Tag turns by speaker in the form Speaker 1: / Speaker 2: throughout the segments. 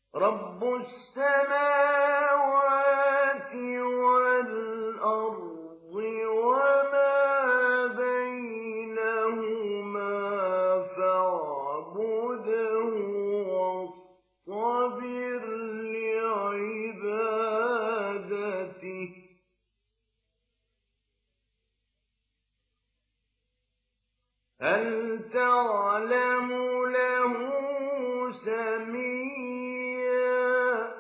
Speaker 1: رب السماوات والأرض وما بينهما فاعبده واصطبر لعبادته هل تعلم له سميا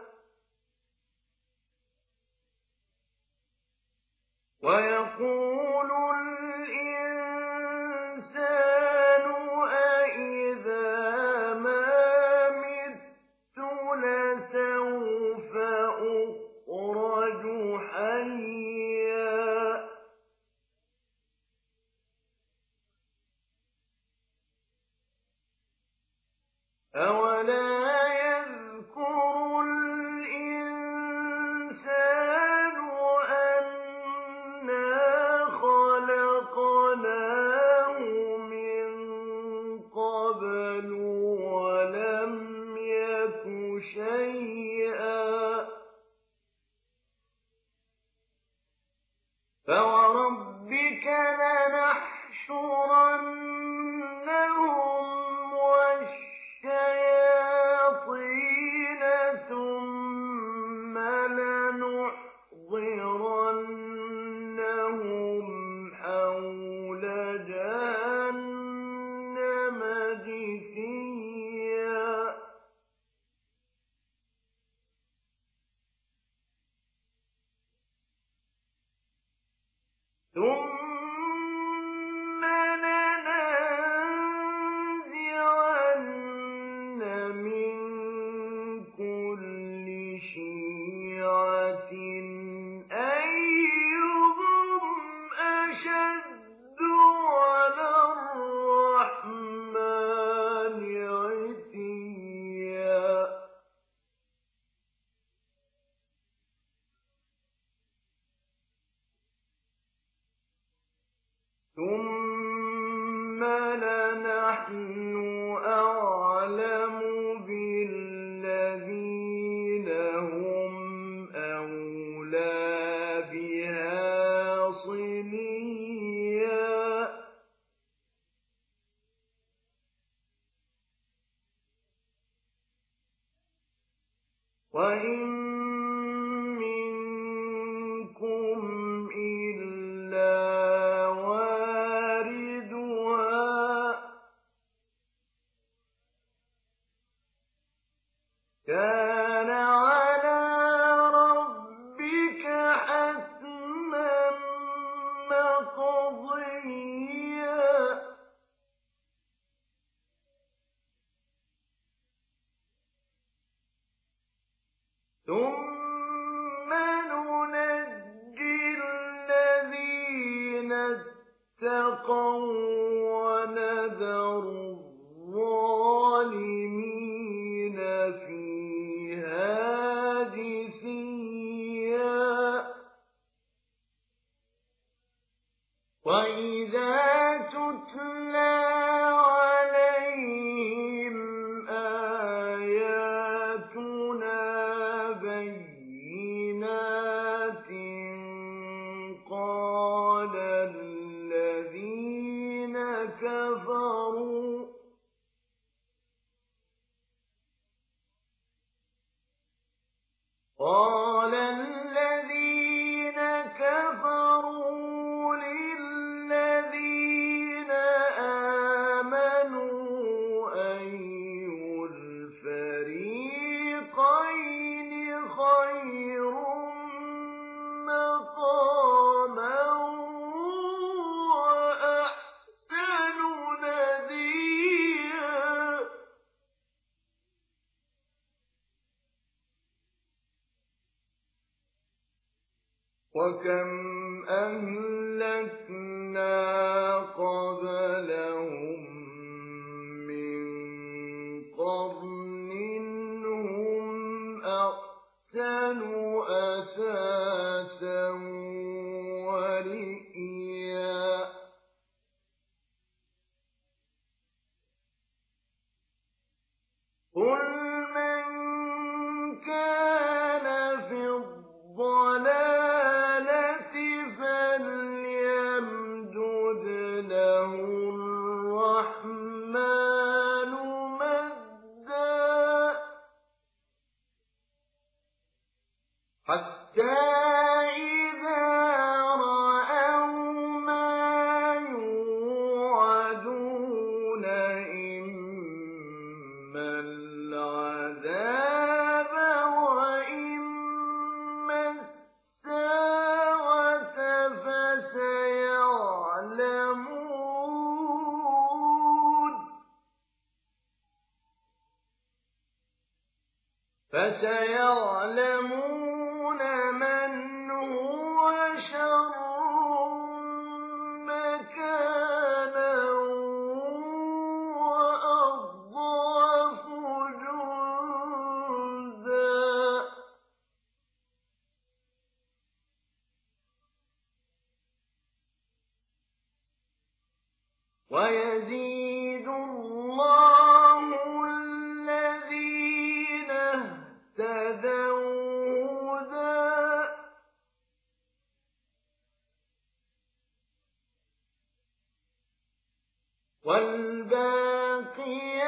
Speaker 1: ويقول الإنسان أإذا ما مت لسوف أخرج حيا أولا يذكر الإنسان أنا خلقناه من قبل ولم يك شيئا فوربك لنحشرنهم والشياطين ثم لنحضرنهم حول جهنم جثيا ثم لننزعن من كل شيعة أيهم أشد على الرحمن عتيا ثم لنحن أعلم بالذين هم أولى بها صليا وإن منكم إلا واردها كان على ربك حتما مقضيا ثم ننجي الذين اتقوا ونذر الظالمين فيها جثيا وإذا تتلى عليهم آياتنا بينات قال الذين كفروا للذين آمنوا أي الفريقين خير مقاما وأحسن نديا وكم أهلكنا قبلهم من قرن هم أحسن أثاثا ورئيا قل من حتى إذا رأوا ما يوعدون إما العذاب وإما الساعة فسيعلمون من هو شر مكانا وأضعف جندا ويزيد الله الذين اهتدوا هدى والباقيات